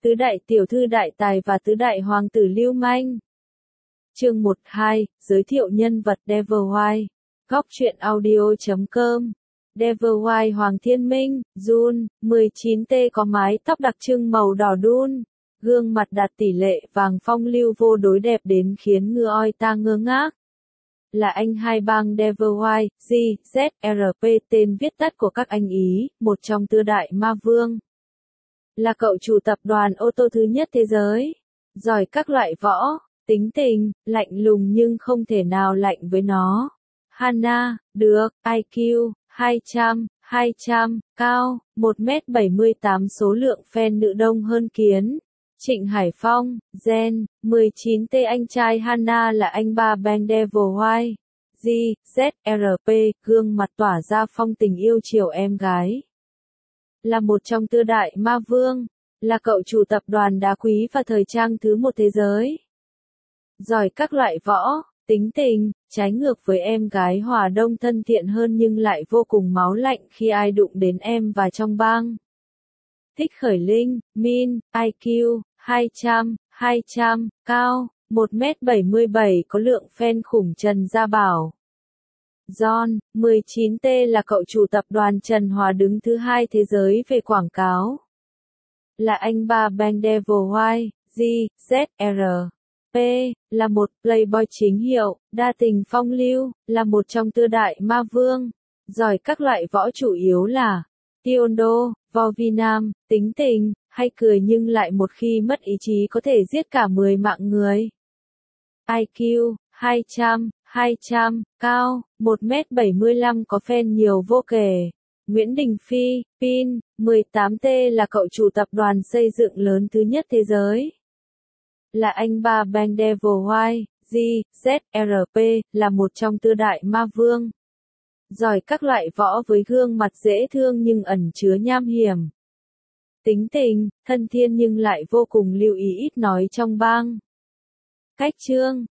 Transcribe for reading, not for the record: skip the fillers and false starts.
Tứ đại tiểu thư đại tài và tứ đại hoàng tử lưu manh. Chương 1-2, giới thiệu nhân vật Devilwhite. Góc truyện audio.com. Devilwhite Hoàng Thiên Minh, Jun, 19T có mái tóc đặc trưng màu đỏ đun, gương mặt đạt tỷ lệ vàng phong lưu vô đối đẹp đến khiến người oi ta ngơ ngác. Là anh hai bang Devilwhite, G, Z, RP tên viết tắt của các anh Ý, một trong tứ đại ma vương. Là cậu chủ tập đoàn ô tô thứ nhất thế giới. Giỏi các loại võ, tính tình, lạnh lùng nhưng không thể nào lạnh với nó. Hana, được, IQ, 200, cao, 1m78 số lượng fan nữ đông hơn kiến. Trịnh Hải Phong, Gen, 19T anh trai Hana là anh ba bang Devilwhite. G, Z, RP, gương mặt tỏa ra phong tình yêu chiều em gái. Là một trong tứ đại ma vương, là cậu chủ tập đoàn đá quý và thời trang thứ một thế giới. Giỏi các loại võ, tính tình, trái ngược với em gái Hòa Đông thân thiện hơn nhưng lại vô cùng máu lạnh khi ai đụng đến em và trong bang. Thích khởi linh, min, IQ, 200, cao, 1m77 có lượng fan khủng Trần Gia Bảo. John, 19T là cậu chủ tập đoàn Trần Hòa đứng thứ hai thế giới về quảng cáo. Là anh ba bang Devilwhite, G, Z, R, P, là một playboy chính hiệu, đa tình phong lưu, là một trong tứ đại ma vương. Giỏi các loại võ chủ yếu là Taekwondo, võ vi nam, tính tình, hay cười nhưng lại một khi mất ý chí có thể giết cả 10 mạng người. IQ, 200, cao, 1m75 có fan nhiều vô kể. Nguyễn Đình Phi, Pin, 18T là cậu chủ tập đoàn xây dựng lớn thứ nhất thế giới. Là anh ba bang Devilwhite, G, Z, RP, là một trong tứ đại ma vương. Giỏi các loại võ với gương mặt dễ thương nhưng ẩn chứa nham hiểm. Tính tình, thân thiên nhưng lại vô cùng lưu ý ít nói trong bang. Cách chương,